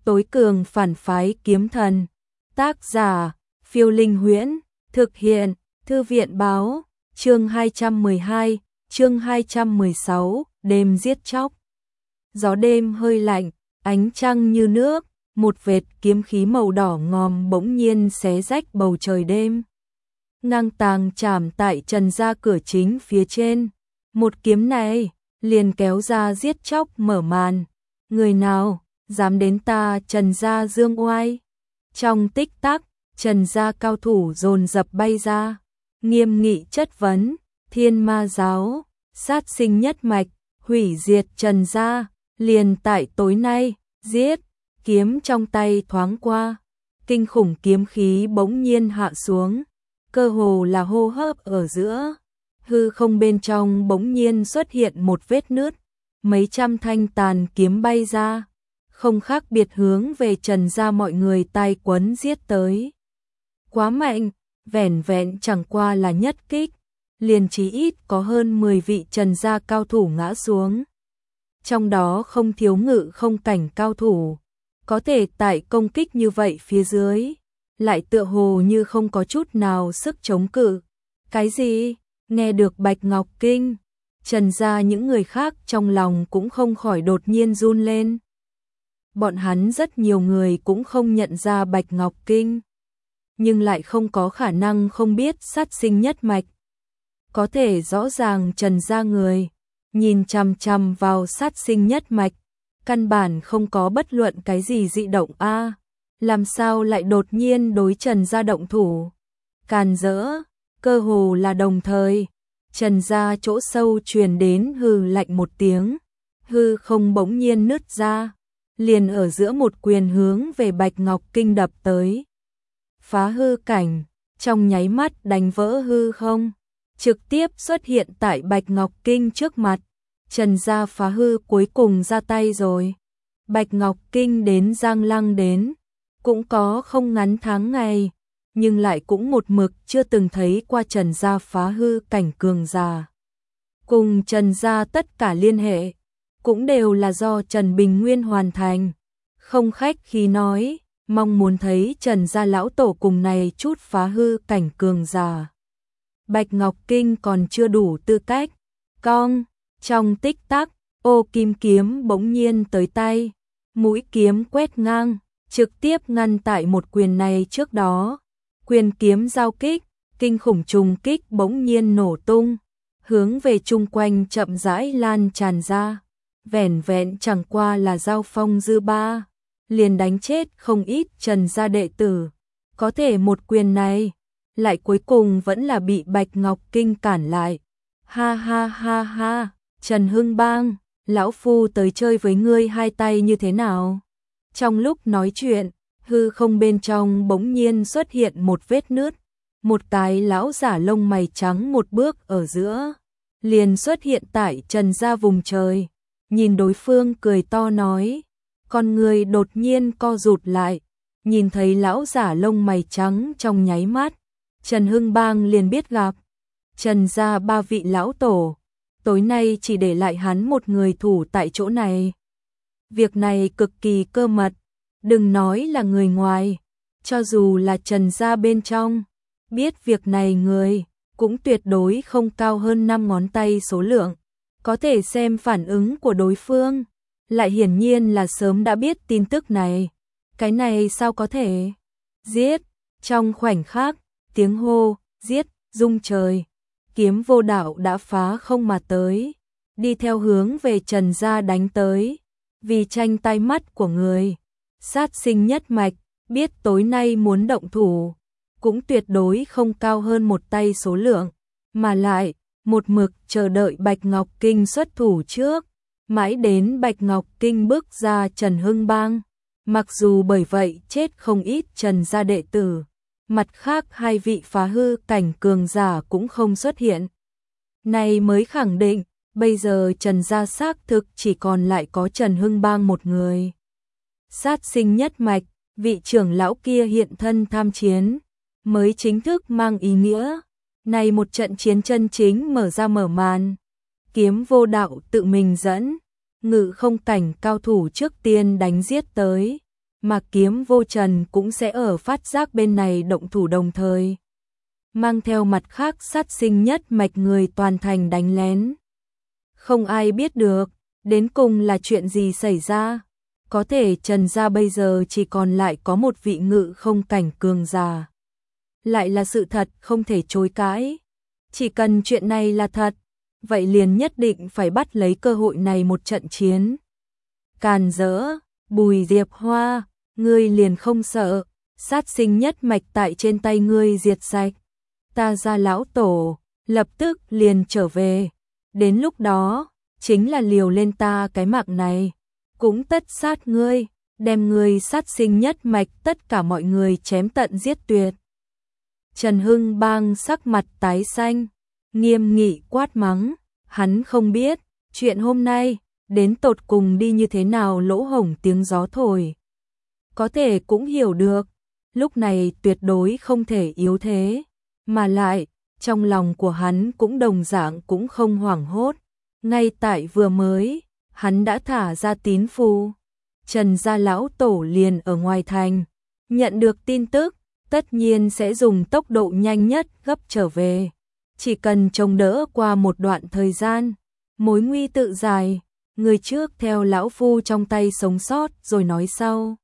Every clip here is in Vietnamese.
Tối cường phản phái kiếm thần. Tác giả, Phiêu Linh Huyễn. Thực hiện, Thư viện báo. Chương 212, chương 216, đêm giết chóc. Gió đêm hơi lạnh, ánh trăng như nước, một vệt kiếm khí màu đỏ ngòm bỗng nhiên xé rách bầu trời đêm. Ngang tàng chạm tại Trần gia cửa chính phía trên. Một kiếm này liền kéo ra giết chóc mở màn. Người nào dám đến ta Trần gia dương oai? Trong tích tắc, Trần gia cao thủ dồn dập bay ra, nghiêm nghị chất vấn. Thiên Ma giáo, sát sinh nhất mạch, hủy diệt Trần gia, liền tại tối nay, giết. Kiếm trong tay thoáng qua, kinh khủng kiếm khí bỗng nhiên hạ xuống, cơ hồ là hô hấp ở giữa. Hư không bên trong bỗng nhiên xuất hiện một vết nứt, mấy trăm thanh tàn kiếm bay ra, không khác biệt hướng về Trần gia mọi người tay quấn giết tới. Quá mạnh, vẻn vẹn chẳng qua là nhất kích, liền chí ít có hơn 10 vị Trần gia cao thủ ngã xuống. Trong đó không thiếu ngự không cảnh cao thủ, có thể tại công kích như vậy phía dưới, lại tựa hồ như không có chút nào sức chống cự. Cái gì? Nghe được Bạch Ngọc Kinh, Trần gia những người khác trong lòng cũng không khỏi đột nhiên run lên. Bọn hắn rất nhiều người cũng không nhận ra Bạch Ngọc Kinh, nhưng lại không có khả năng không biết sát sinh nhất mạch. Có thể rõ ràng Trần gia người nhìn chằm chằm vào sát sinh nhất mạch, căn bản không có bất luận cái gì dị động a, làm sao lại đột nhiên đối Trần gia động thủ? Càn rỡ, cơ hồ là đồng thời, Trần gia chỗ sâu truyền đến hừ lạnh một tiếng, hư không bỗng nhiên nứt ra, liền ở giữa một quyền hướng về Bạch Ngọc Kinh đập tới. Phá hư cảnh, trong nháy mắt đánh vỡ hư không, trực tiếp xuất hiện tại Bạch Ngọc Kinh trước mặt. Trần gia phá hư cuối cùng ra tay rồi. Bạch Ngọc Kinh đến Giang Lăng đến, cũng có không ngắn tháng ngày, nhưng lại cũng một mực chưa từng thấy qua Trần gia phá hư cảnh cường giả. Cùng Trần gia tất cả liên hệ, cũng đều là do Trần Bình Nguyên hoàn thành. Không khách khí nói, mong muốn thấy Trần gia lão tổ cùng này chút phá hư cảnh cường giả. Bạch Ngọc Kinh còn chưa đủ tư cách. Cong, trong tích tắc, ô kim kiếm bỗng nhiên tới tay, mũi kiếm quét ngang, trực tiếp ngăn tại một quyền này trước đó. Quyền kiếm giao kích, kinh khủng trùng kích bỗng nhiên nổ tung, hướng về chung quanh chậm rãi lan tràn ra. Vẻn vẹn chẳng qua là giao phong dư ba, liền đánh chết không ít Trần gia đệ tử. Có thể một quyền này, lại cuối cùng vẫn là bị Bạch Ngọc Kinh cản lại. Ha ha ha ha, Trần Hưng Bang, lão phu tới chơi với ngươi hai tay như thế nào? Trong lúc nói chuyện, hư không bên trong bỗng nhiên xuất hiện một vết nứt, một cái lão giả lông mày trắng một bước ở giữa, liền xuất hiện tại Trần gia vùng trời, nhìn đối phương cười to nói, con người đột nhiên co rụt lại, nhìn thấy lão giả lông mày trắng trong nháy mắt, Trần Hưng Bang liền biết gặp. Trần gia ba vị lão tổ, tối nay chỉ để lại hắn một người thủ tại chỗ này. Việc này cực kỳ cơ mật, đừng nói là người ngoài, cho dù là Trần gia bên trong, biết việc này người, cũng tuyệt đối không cao hơn 5 ngón tay số lượng. Có thể xem phản ứng của đối phương, lại hiển nhiên là sớm đã biết tin tức này. Cái này sao có thể? Giết! Trong khoảnh khắc, tiếng hô, giết, rung trời. Kiếm vô đạo đã phá không mà tới, đi theo hướng về Trần gia đánh tới. Vì tranh tai mắt của người, sát sinh nhất mạch, biết tối nay muốn động thủ, cũng tuyệt đối không cao hơn một tay số lượng, mà lại một mực chờ đợi Bạch Ngọc Kinh xuất thủ trước, mãi đến Bạch Ngọc Kinh bước ra Trần Hưng Bang, mặc dù bởi vậy chết không ít Trần gia đệ tử, mặt khác hai vị phá hư cảnh cường giả cũng không xuất hiện. Này mới khẳng định, bây giờ Trần gia xác thực chỉ còn lại có Trần Hưng Bang một người. Sát sinh nhất mạch, vị trưởng lão kia hiện thân tham chiến, mới chính thức mang ý nghĩa. Này một trận chiến chân chính mở màn. Kiếm vô đạo tự mình dẫn, ngự không cảnh cao thủ trước tiên đánh giết tới. mà Kiếm Vô Trần cũng sẽ ở phát giác bên này động thủ đồng thời. Mang theo mặt khác sát sinh nhất mạch người toàn thành đánh lén. Không ai biết được, đến cùng là chuyện gì xảy ra. Có thể Trần gia bây giờ chỉ còn lại có một vị ngự không cảnh cường giả. Lại là sự thật không thể chối cãi. Chỉ cần chuyện này là thật, vậy liền nhất định phải bắt lấy cơ hội này một trận chiến. Càn rỡ, Bùi Diệp Hoa, ngươi liền không sợ, sát sinh nhất mạch tại trên tay ngươi diệt sạch. Ta Gia lão tổ, lập tức liền trở về. Đến lúc đó, chính là liều lên ta cái mạng này. Cũng tất sát ngươi, đem ngươi sát sinh nhất mạch tất cả mọi người chém tận giết tuyệt. Trần Hưng Bang sắc mặt tái xanh, nghiêm nghị quát mắng, hắn không biết, chuyện hôm nay, đến tột cùng đi như thế nào lỗ hổng tiếng gió thổi. Có thể cũng hiểu được, lúc này tuyệt đối không thể yếu thế, mà lại, trong lòng của hắn cũng đồng dạng cũng không hoảng hốt. Ngay tại vừa mới, hắn đã thả ra tín phù. Trần gia lão tổ liền ở ngoài thành, nhận được tin tức, tất nhiên sẽ dùng tốc độ nhanh nhất gấp trở về. Chỉ cần trông đỡ qua một đoạn thời gian, mối nguy tự dài, người trước theo lão phu trong tay sống sót rồi nói sau.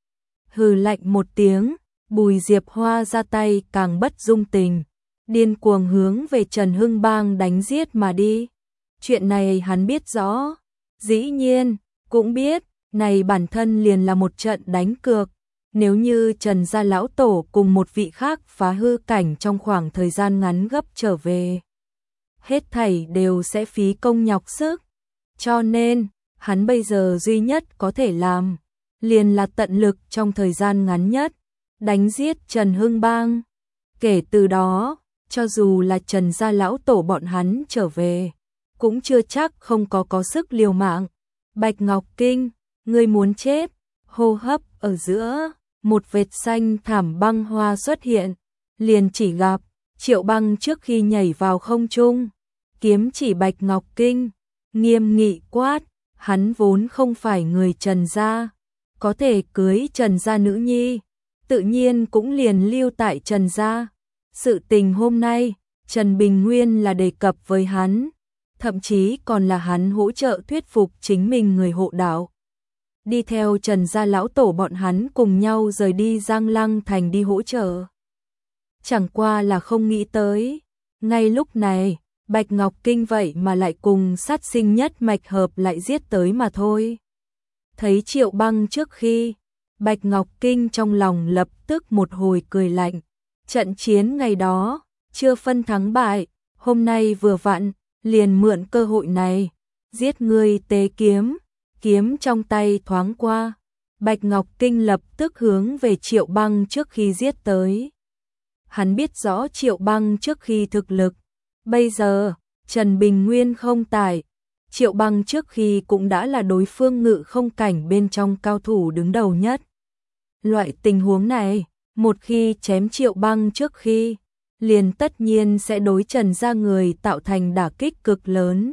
Hừ lạnh một tiếng, Bùi Diệp Hoa ra tay càng bất dung tình, điên cuồng hướng về Trần Hưng Bang đánh giết mà đi. Chuyện này hắn biết rõ, dĩ nhiên, cũng biết, này bản thân liền là một trận đánh cược. Nếu như Trần gia lão tổ cùng một vị khác phá hư cảnh trong khoảng thời gian ngắn gấp trở về, hết thảy đều sẽ phí công nhọc sức. Cho nên, hắn bây giờ duy nhất có thể làm, liền là tận lực trong thời gian ngắn nhất, đánh giết Trần Hưng Bang. Kể từ đó, cho dù là Trần gia lão tổ bọn hắn trở về, cũng chưa chắc không có sức liều mạng. Bạch Ngọc Kinh, ngươi muốn chết, hô hấp ở giữa, một vệt xanh thảm băng hoa xuất hiện, liền chỉ gặp Triệu Băng trước khi nhảy vào không trung, kiếm chỉ Bạch Ngọc Kinh, nghiêm nghị quát, hắn vốn không phải người Trần gia, có thể cưới Trần gia nữ nhi, tự nhiên cũng liền lưu tại Trần gia. Sự tình hôm nay, Trần Bình Nguyên là đề cập với hắn, thậm chí còn là hắn hỗ trợ thuyết phục chính mình người hộ đạo. Đi theo Trần gia lão tổ bọn hắn cùng nhau rời đi Giang Lăng thành đi hỗ trợ. Chẳng qua là không nghĩ tới, ngay lúc này, Bạch Ngọc Kinh vậy mà lại cùng sát sinh nhất mạch hợp lại giết tới mà thôi. Thấy Triệu Băng trước khi, Bạch Ngọc Kinh trong lòng lập tức một hồi cười lạnh. Trận chiến ngày đó, chưa phân thắng bại, hôm nay vừa vặn, liền mượn cơ hội này, giết ngươi tế kiếm. Kiếm trong tay thoáng qua, Bạch Ngọc Kinh lập tức hướng về Triệu Băng trước khi giết tới. Hắn biết rõ Triệu Băng trước khi thực lực, bây giờ, Trần Bình Nguyên không tại, Triệu Băng trước khi cũng đã là đối phương ngự không cảnh bên trong cao thủ đứng đầu nhất. Loại tình huống này, một khi chém Triệu Băng trước khi, liền tất nhiên sẽ đối Trần gia người tạo thành đả kích cực lớn.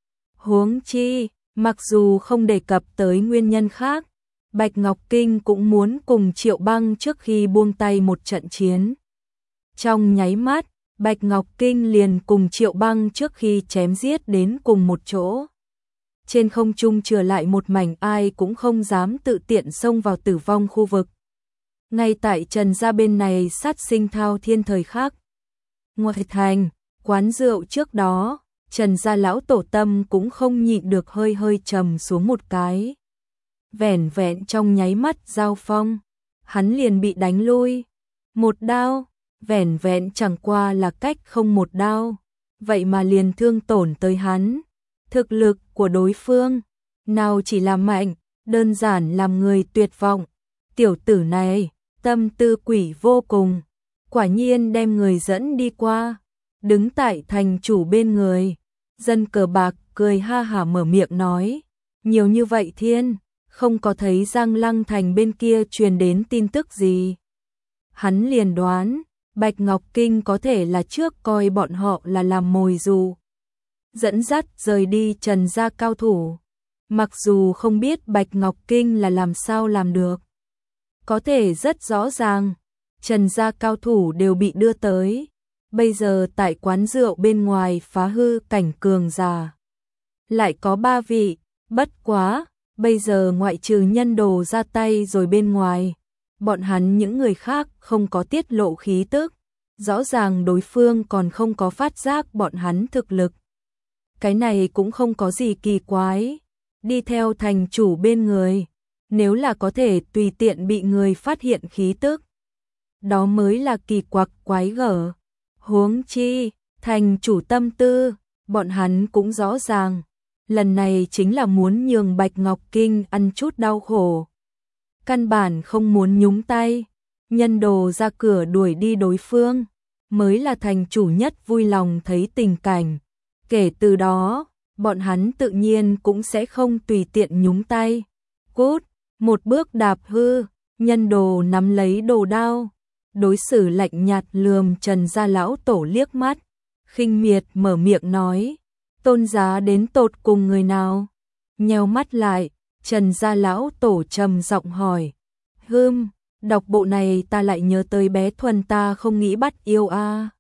Huống chi, mặc dù không đề cập tới nguyên nhân khác, Bạch Ngọc Kinh cũng muốn cùng Triệu Băng trước khi buông tay một trận chiến. Trong nháy mắt, Bạch Ngọc Kinh liền cùng Triệu Băng trước khi chém giết đến cùng một chỗ. Trên không trung trở lại một mảnh ai cũng không dám tự tiện xông vào tử vong khu vực. Ngay tại Trần gia bên này sát sinh thao thiên thời khắc. Ngoài thành, quán rượu trước đó, Trần gia lão tổ tâm cũng không nhịn được hơi hơi trầm xuống một cái. Vẻn vẹn trong nháy mắt giao phong, hắn liền bị đánh lui. Một đao, vẻn vẹn chẳng qua là cách không một đao, vậy mà liền thương tổn tới hắn. Thực lực của đối phương, nào chỉ là mạnh, đơn giản làm người tuyệt vọng. Tiểu tử này, tâm tư quỷ vô cùng, quả nhiên đem người dẫn đi qua, đứng tại thành chủ bên người. Dân cờ bạc cười ha hả mở miệng nói, nhiều như vậy thiên, không có thấy Giang Lăng thành bên kia truyền đến tin tức gì. Hắn liền đoán, Bạch Ngọc Kinh có thể là trước coi bọn họ là làm mồi dụ, dẫn dắt rời đi Trần gia cao thủ. Mặc dù không biết Bạch Ngọc Kinh là làm sao làm được, Có thể rất rõ ràng, Trần gia cao thủ đều bị đưa tới. Bây giờ tại quán rượu bên ngoài phá hư cảnh cường giả. Lại có 3 vị, bất quá, bây giờ ngoại trừ Nhân Đồ ra tay rồi bên ngoài. Bọn hắn những người khác không có tiết lộ khí tức. Rõ ràng đối phương còn không có phát giác bọn hắn thực lực. Cái này cũng không có gì kỳ quái. Đi theo thành chủ bên người. Nếu là có thể tùy tiện bị người phát hiện khí tức. Đó mới là kỳ quặc quái gở. Huống chi, thành chủ tâm tư, bọn hắn cũng rõ ràng. Lần này chính là muốn nhường Bạch Ngọc Kinh ăn chút đau khổ. Căn bản không muốn nhúng tay. Nhân Đồ ra cửa đuổi đi đối phương. Mới là thành chủ nhất vui lòng thấy tình cảnh. Kể từ đó, bọn hắn tự nhiên cũng sẽ không tùy tiện nhúng tay. Cút, một bước đạp hư, Nhân Đồ nắm lấy đồ đao. Đối xử lạnh nhạt lườm Trần gia lão tổ liếc mắt. Khinh miệt mở miệng nói. Tôn giá đến tột cùng người nào? Nheo mắt lại, Trần gia lão tổ trầm giọng hỏi. Đọc bộ này ta lại nhớ tới bé Thuần ta không nghĩ bắt yêu a.